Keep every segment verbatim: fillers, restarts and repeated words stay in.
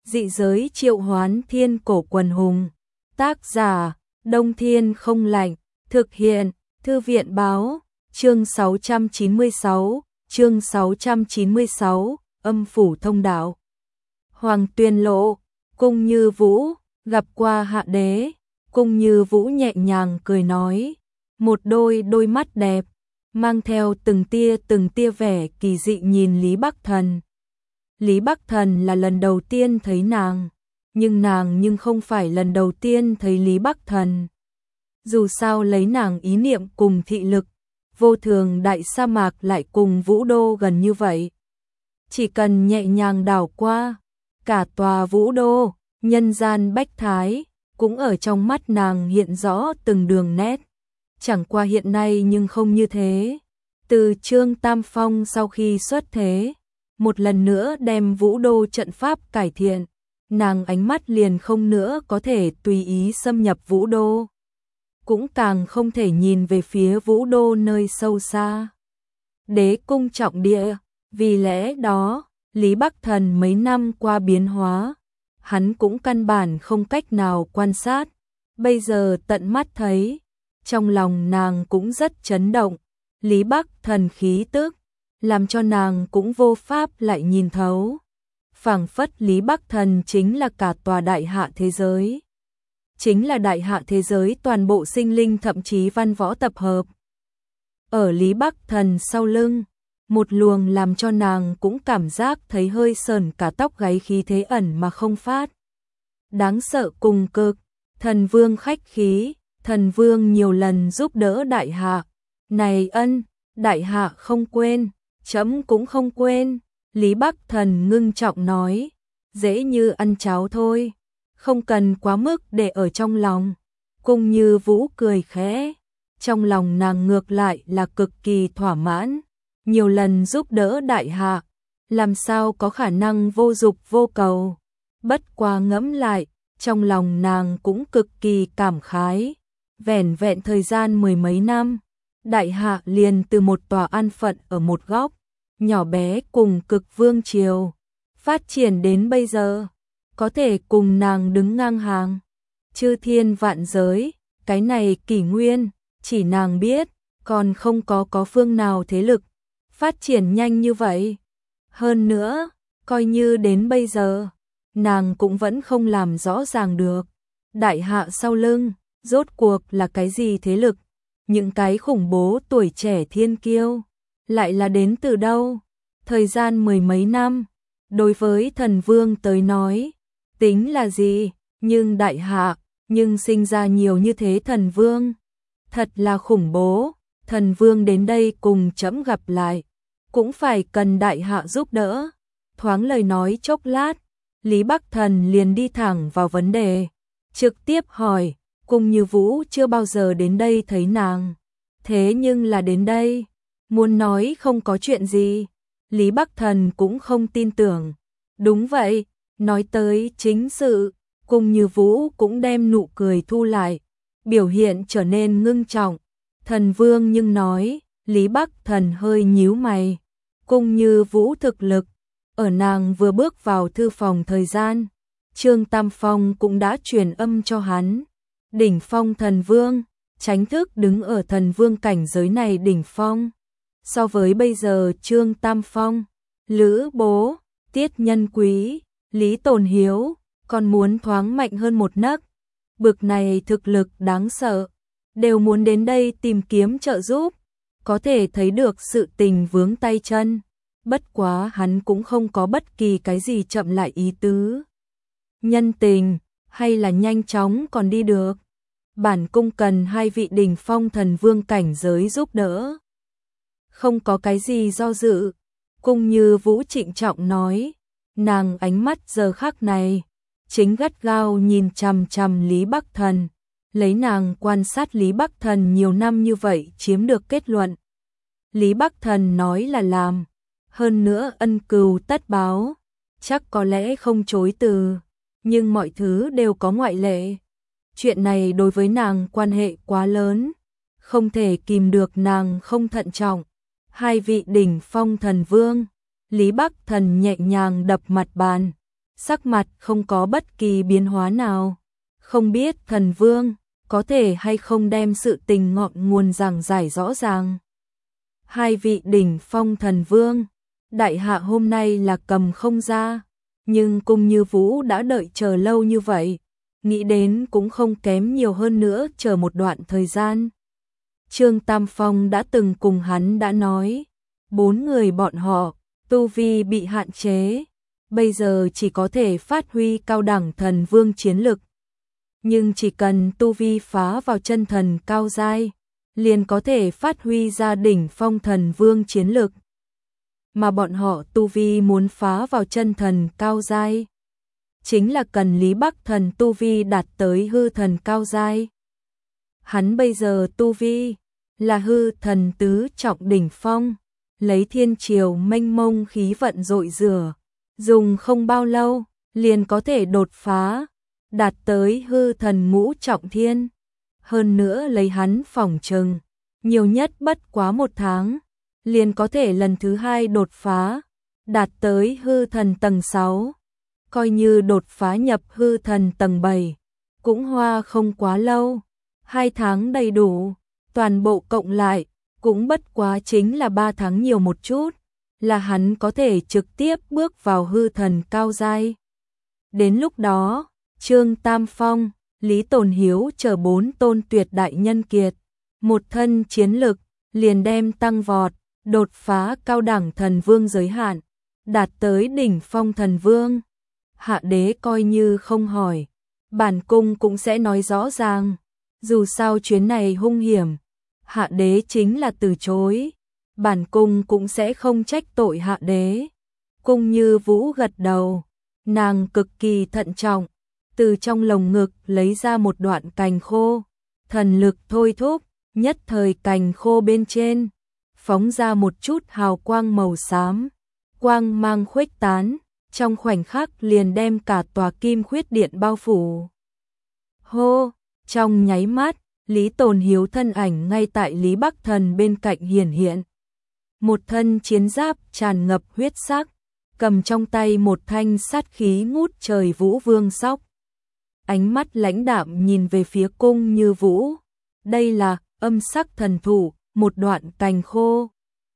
Dị giới triệu hoán thiên cổ quần hùng. Tác giả, Đông Thiên không lạnh. Thực hiện, Thư viện báo. Chương sáu trăm chín mươi sáu, chương sáu trăm chín mươi sáu, âm phủ thông đạo. Hoàng Tuyên Lộ, Cung Như Vũ, gặp qua hạ đế. Cung Như Vũ nhẹ nhàng cười nói. Một đôi đôi mắt đẹp, mang theo từng tia từng tia vẻ kỳ dị nhìn Lý Bắc Thần. Lý Bắc Thần là lần đầu tiên thấy nàng, nhưng nàng nhưng không phải lần đầu tiên thấy Lý Bắc Thần. Dù sao lấy nàng ý niệm cùng thị lực, vô thường đại sa mạc lại cùng Vũ Đô gần như vậy. Chỉ cần nhẹ nhàng đảo qua, cả tòa Vũ Đô, nhân gian bách thái, cũng ở trong mắt nàng hiện rõ từng đường nét. Chẳng qua hiện nay nhưng không như thế. Từ Trương Tam Phong sau khi xuất thế, một lần nữa đem Vũ Đô trận pháp cải thiện, nàng ánh mắt liền không nữa có thể tùy ý xâm nhập Vũ Đô, cũng càng không thể nhìn về phía Vũ Đô nơi sâu xa. Đế cung trọng địa, vì lẽ đó, Lý Bắc Thần mấy năm qua biến hóa, hắn cũng căn bản không cách nào quan sát, bây giờ tận mắt thấy, trong lòng nàng cũng rất chấn động. Lý Bắc Thần khí tức, làm cho nàng cũng vô pháp lại nhìn thấu. Phảng phất Lý Bắc Thần chính là cả tòa đại hạ thế giới. Chính là đại hạ thế giới toàn bộ sinh linh thậm chí văn võ tập hợp. Ở Lý Bắc Thần sau lưng, một luồng làm cho nàng cũng cảm giác thấy hơi sờn cả tóc gáy khí thế ẩn mà không phát. Đáng sợ cùng cực, thần vương khách khí, thần vương nhiều lần giúp đỡ đại hạ. Này ân, đại hạ không quên, trẫm cũng không quên. Lý Bắc Thần ngưng trọng nói, dễ như ăn cháo thôi, không cần quá mức để ở trong lòng. Cung Như Vũ cười khẽ, trong lòng nàng ngược lại là cực kỳ thỏa mãn, nhiều lần giúp đỡ đại hạ, làm sao có khả năng vô dục vô cầu. Bất quá ngẫm lại, trong lòng nàng cũng cực kỳ cảm khái, vẻn vẹn thời gian mười mấy năm, đại hạ liền từ một tòa an phận ở một góc, nhỏ bé cùng cực vương triều, phát triển đến bây giờ, có thể cùng nàng đứng ngang hàng. Chư thiên vạn giới, cái này kỷ nguyên, chỉ nàng biết, còn không có có phương nào thế lực, phát triển nhanh như vậy. Hơn nữa, coi như đến bây giờ, nàng cũng vẫn không làm rõ ràng được, đại hạ sau lưng, rốt cuộc là cái gì thế lực, những cái khủng bố tuổi trẻ thiên kiêu, lại là đến từ đâu. Thời gian mười mấy năm, đối với thần vương tới nói, tính là gì, nhưng đại hạ, nhưng sinh ra nhiều như thế thần vương, thật là khủng bố. Thần vương đến đây cùng trẫm gặp lại, cũng phải cần đại hạ giúp đỡ. Thoáng lời nói chốc lát, Lý Bắc Thần liền đi thẳng vào vấn đề, trực tiếp hỏi. Cung Như Vũ chưa bao giờ đến đây thấy nàng, thế nhưng là đến đây, muốn nói không có chuyện gì, Lý Bắc Thần cũng không tin tưởng. Đúng vậy, nói tới chính sự, Cung Như Vũ cũng đem nụ cười thu lại, biểu hiện trở nên ngưng trọng. Thần vương nhưng nói, Lý Bắc Thần hơi nhíu mày. Cung Như Vũ thực lực, ở nàng vừa bước vào thư phòng thời gian, Trương Tam Phong cũng đã truyền âm cho hắn. Đỉnh phong thần vương, chính thức đứng ở thần vương cảnh giới này đỉnh phong. So với bây giờ Trương Tam Phong, Lữ Bố, Tiết Nhân Quý, Lý Tồn Hiếu, còn muốn thoáng mạnh hơn một nấc. Bực này thực lực đáng sợ, đều muốn đến đây tìm kiếm trợ giúp, có thể thấy được sự tình vướng tay chân. Bất quá hắn cũng không có bất kỳ cái gì chậm lại ý tứ. Nhân tình, hay là nhanh chóng còn đi được. Bản cung cần hai vị đỉnh phong thần vương cảnh giới giúp đỡ. Không có cái gì do dự. Cung Như Vũ trịnh trọng nói. Nàng ánh mắt giờ khắc này, chính gắt gao nhìn chằm chằm Lý Bắc Thần. Lấy nàng quan sát Lý Bắc Thần nhiều năm như vậy chiếm được kết luận. Lý Bắc Thần nói là làm. Hơn nữa ân cừu tất báo. Chắc có lẽ không chối từ. Nhưng mọi thứ đều có ngoại lệ. Chuyện này đối với nàng quan hệ quá lớn, không thể kìm được nàng không thận trọng. Hai vị đỉnh phong thần vương, Lý Bắc Thần nhẹ nhàng đập mặt bàn, sắc mặt không có bất kỳ biến hóa nào. Không biết thần vương có thể hay không đem sự tình ngọn nguồn giảng giải rõ ràng. Hai vị đỉnh phong thần vương, đại hạ hôm nay là cầm không ra, nhưng Cung Như Vũ đã đợi chờ lâu như vậy, nghĩ đến cũng không kém nhiều hơn nữa chờ một đoạn thời gian. Trương Tam Phong đã từng cùng hắn đã nói, bốn người bọn họ, tu vi bị hạn chế, bây giờ chỉ có thể phát huy cao đẳng thần vương chiến lực. Nhưng chỉ cần tu vi phá vào chân thần cao giai, liền có thể phát huy ra đỉnh phong thần vương chiến lực. Mà bọn họ tu vi muốn phá vào chân thần cao giai, chính là cần Lý Bắc Thần tu vi đạt tới hư thần cao giai. Hắn bây giờ tu vi là hư thần tứ trọng đỉnh phong, lấy thiên triều mênh mông khí vận dội rửa, dùng không bao lâu liền có thể đột phá, đạt tới hư thần ngũ trọng thiên. Hơn nữa lấy hắn phỏng chừng, nhiều nhất bất quá một tháng, liền có thể lần thứ hai đột phá, đạt tới hư thần tầng sáu. Coi như đột phá nhập hư thần tầng bảy, cũng hoa không quá lâu, hai tháng đầy đủ, toàn bộ cộng lại, cũng bất quá chính là ba tháng nhiều một chút, là hắn có thể trực tiếp bước vào hư thần cao giai. Đến lúc đó, Trương Tam Phong, Lý Tồn Hiếu chờ bốn tôn tuyệt đại nhân kiệt, một thân chiến lực, liền đem tăng vọt, đột phá cao đẳng thần vương giới hạn, đạt tới đỉnh phong thần vương. Hạ đế coi như không hỏi, bản cung cũng sẽ nói rõ ràng, dù sao chuyến này hung hiểm, hạ đế chính là từ chối, bản cung cũng sẽ không trách tội hạ đế. Cung Như Vũ gật đầu, nàng cực kỳ thận trọng, từ trong lồng ngực lấy ra một đoạn cành khô, thần lực thôi thúc, nhất thời cành khô bên trên, phóng ra một chút hào quang màu xám, quang mang khuếch tán, trong khoảnh khắc liền đem cả tòa Kim Khuyết Điện bao phủ. Hô, trong nháy mắt, Lý Tồn Hiếu thân ảnh ngay tại Lý Bắc Thần bên cạnh hiển hiện. Một thân chiến giáp tràn ngập huyết sắc, cầm trong tay một thanh sát khí ngút trời Vũ Vương sóc. Ánh mắt lãnh đạm nhìn về phía Cung Như Vũ. Đây là âm sắc thần thụ, một đoạn cành khô.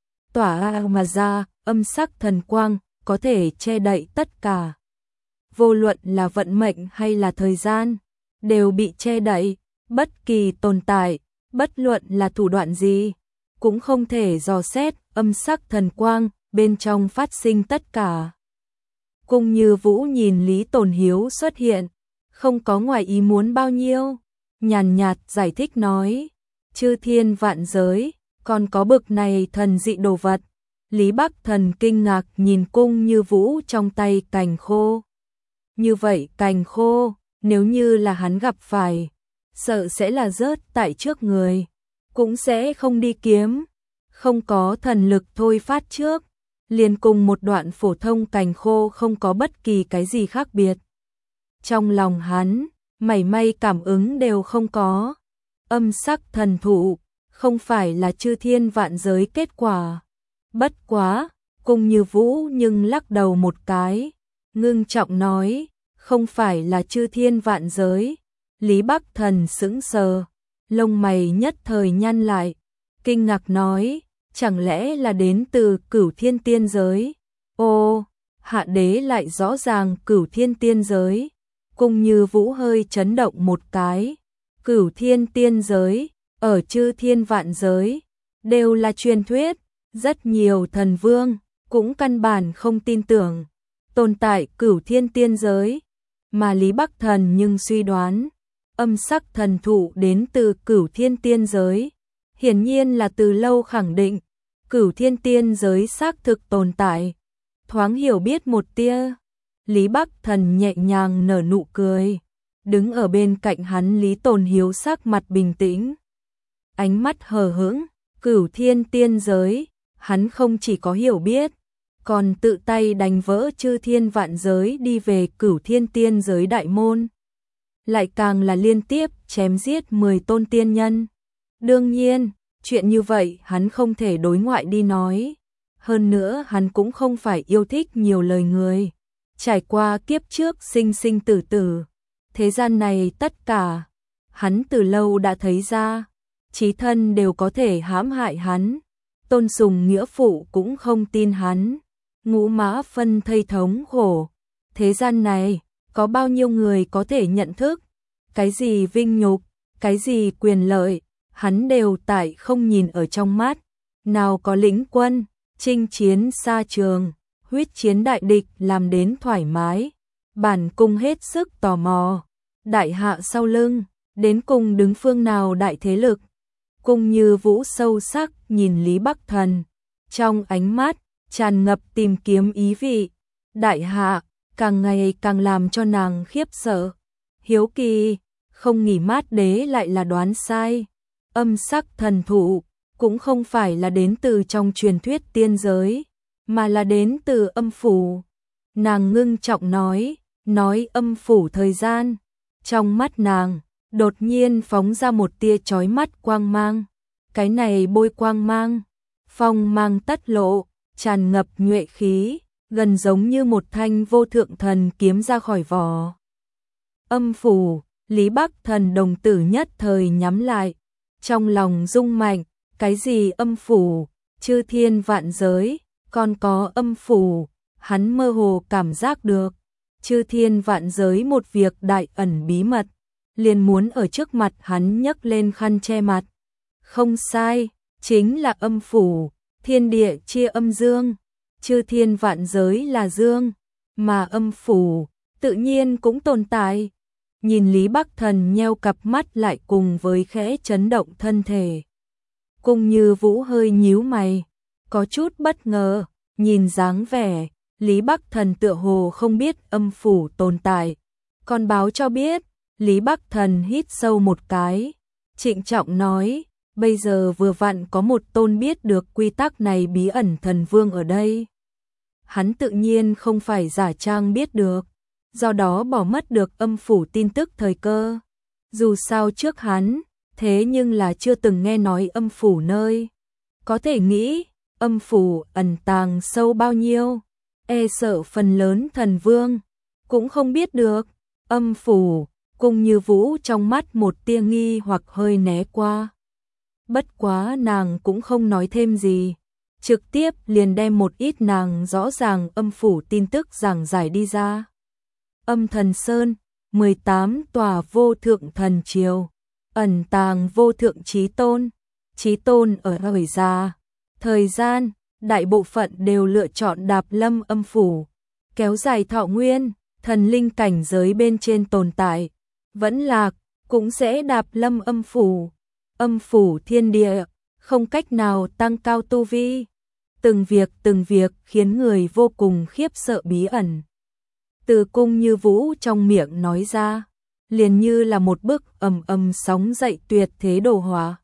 Tỏa mà ra, âm sắc thần quang, có thể che đậy tất cả. Vô luận là vận mệnh hay là thời gian, đều bị che đậy, bất kỳ tồn tại, bất luận là thủ đoạn gì, cũng không thể dò xét âm sắc thần quang, bên trong phát sinh tất cả. Cung Như Vũ nhìn Lý Tồn Hiếu xuất hiện, không có ngoài ý muốn bao nhiêu, nhàn nhạt giải thích nói, chư thiên vạn giới, còn có bực này thần dị đồ vật. Lý Bắc Thần kinh ngạc nhìn Cung Như Vũ trong tay cành khô. Như vậy cành khô, nếu như là hắn gặp phải, sợ sẽ là rớt tại trước người, cũng sẽ không đi kiếm, không có thần lực thôi phát trước, liền cùng một đoạn phổ thông cành khô không có bất kỳ cái gì khác biệt. Trong lòng hắn, mảy may cảm ứng đều không có. Âm sắc thần thụ, không phải là chư thiên vạn giới kết quả. Bất quá, Cung Như Vũ nhưng lắc đầu một cái, ngưng trọng nói, không phải là chư thiên vạn giới. Lý Bắc Thần sững sờ, lông mày nhất thời nhăn lại, kinh ngạc nói, chẳng lẽ là đến từ Cửu Thiên Tiên giới? Ô, hạ đế lại rõ ràng Cửu Thiên Tiên giới. Cung Như Vũ hơi chấn động một cái, Cửu Thiên Tiên giới, ở chư thiên vạn giới, đều là truyền thuyết, rất nhiều thần vương, cũng căn bản không tin tưởng, tồn tại Cửu Thiên Tiên giới, mà Lý Bắc Thần nhưng suy đoán, âm sắc thần thụ đến từ Cửu Thiên Tiên giới, hiển nhiên là từ lâu khẳng định, Cửu Thiên Tiên giới xác thực tồn tại, thoáng hiểu biết một tia. Lý Bắc Thần nhẹ nhàng nở nụ cười, đứng ở bên cạnh hắn Lý Tồn Hiếu sắc mặt bình tĩnh, ánh mắt hờ hững. Cửu Thiên Tiên giới, hắn không chỉ có hiểu biết, còn tự tay đánh vỡ chư thiên vạn giới đi về Cửu Thiên Tiên giới đại môn, lại càng là liên tiếp chém giết mười tôn tiên nhân. Đương nhiên, chuyện như vậy hắn không thể đối ngoại đi nói, hơn nữa hắn cũng không phải yêu thích nhiều lời người, trải qua kiếp trước sinh sinh tử tử, thế gian này tất cả, hắn từ lâu đã thấy ra, chí thân đều có thể hãm hại hắn, tôn sùng nghĩa phụ cũng không tin hắn, ngũ mã phân thây thống khổ, thế gian này, có bao nhiêu người có thể nhận thức, cái gì vinh nhục, cái gì quyền lợi, hắn đều tại không nhìn ở trong mắt, nào có lĩnh quân, chinh chiến xa trường, huyết chiến đại địch làm đến thoải mái, bản cung hết sức tò mò, đại hạ sau lưng, đến cùng đứng phương nào đại thế lực, cung như vũ sâu sắc nhìn Lý Bắc Thần, trong ánh mắt, tràn ngập tìm kiếm ý vị, đại hạ, càng ngày càng làm cho nàng khiếp sợ, hiếu kỳ, không nghỉ mát đế lại là đoán sai, âm sắc thần thụ, cũng không phải là đến từ trong truyền thuyết tiên giới, mà là đến từ âm phủ. Nàng ngưng trọng nói, nói âm phủ thời gian, trong mắt nàng, đột nhiên phóng ra một tia chói mắt quang mang, cái này bôi quang mang, phong mang tất lộ, tràn ngập nhuệ khí, gần giống như một thanh vô thượng thần kiếm ra khỏi vỏ. Âm phủ, Lý Bắc Thần đồng tử nhất thời nhắm lại, trong lòng rung mạnh, cái gì âm phủ, chư thiên vạn giới, còn có âm phủ, hắn mơ hồ cảm giác được, chư thiên vạn giới một việc đại ẩn bí mật, liền muốn ở trước mặt hắn nhấc lên khăn che mặt. Không sai, chính là âm phủ, thiên địa chia âm dương, chư thiên vạn giới là dương, mà âm phủ tự nhiên cũng tồn tại. Nhìn Lý Bắc Thần nheo cặp mắt lại cùng với khẽ chấn động thân thể. Cung Như Vũ hơi nhíu mày, có chút bất ngờ, nhìn dáng vẻ, Lý Bắc Thần tựa hồ không biết âm phủ tồn tại. Còn báo cho biết, Lý Bắc Thần hít sâu một cái, trịnh trọng nói, bây giờ vừa vặn có một tôn biết được quy tắc này bí ẩn thần vương ở đây. Hắn tự nhiên không phải giả trang biết được, do đó bỏ mất được âm phủ tin tức thời cơ. Dù sao trước hắn, thế nhưng là chưa từng nghe nói âm phủ nơi. Có thể nghĩ, âm phủ ẩn tàng sâu bao nhiêu, e sợ phần lớn thần vương, cũng không biết được. Âm phủ, Cung Như Vũ trong mắt một tia nghi hoặc hơi né qua. Bất quá nàng cũng không nói thêm gì, trực tiếp liền đem một ít nàng rõ ràng âm phủ tin tức giảng giải đi ra. Âm Thần Sơn, mười tám tòa vô thượng thần triều, ẩn tàng vô thượng chí tôn, chí tôn ở thời gia, thời gian, đại bộ phận đều lựa chọn đạp lâm âm phủ, kéo dài thọ nguyên, thần linh cảnh giới bên trên tồn tại, vẫn lạc, cũng sẽ đạp lâm âm phủ, âm phủ thiên địa, không cách nào tăng cao tu vi, từng việc từng việc khiến người vô cùng khiếp sợ bí ẩn. Từ Cung Như Vũ trong miệng nói ra, liền như là một bức ầm ầm sóng dậy tuyệt thế đồ họa.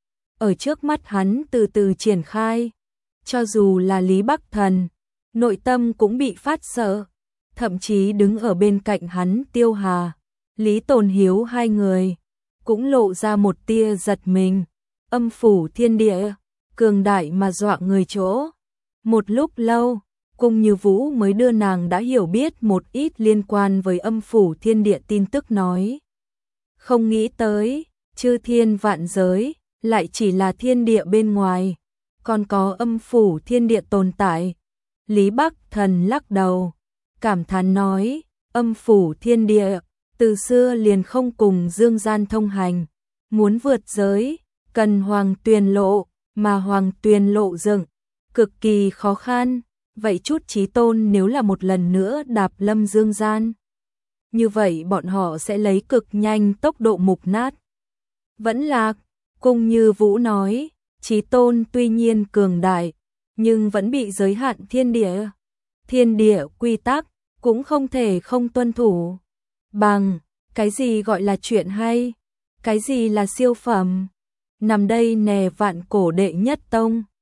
Ở trước mắt hắn từ từ triển khai, cho dù là Lý Bắc Thần, nội tâm cũng bị phát sợ, thậm chí đứng ở bên cạnh hắn Tiêu Hà, Lý Tồn Hiếu hai người, cũng lộ ra một tia giật mình, âm phủ thiên địa, cường đại mà dọa người chỗ. Một lúc lâu, Cung Như Vũ mới đưa nàng đã hiểu biết một ít liên quan với âm phủ thiên địa tin tức nói. Không nghĩ tới, chư thiên vạn giới, lại chỉ là thiên địa bên ngoài, còn có âm phủ thiên địa tồn tại. Lý Bắc Thần lắc đầu, cảm thán nói, âm phủ thiên địa, từ xưa liền không cùng dương gian thông hành, muốn vượt giới, cần hoàng tuyền lộ, mà hoàng tuyền lộ dựng, cực kỳ khó khăn. Vậy chút chí tôn nếu là một lần nữa đạp lâm dương gian, như vậy bọn họ sẽ lấy cực nhanh tốc độ mục nát. Vẫn lạc, Cung Như Vũ nói, chí tôn tuy nhiên cường đại, nhưng vẫn bị giới hạn thiên địa. Thiên địa quy tắc, cũng không thể không tuân thủ. Bằng, cái gì gọi là chuyện hay, cái gì là siêu phẩm. Nằm đây nè vạn cổ đệ nhất tông.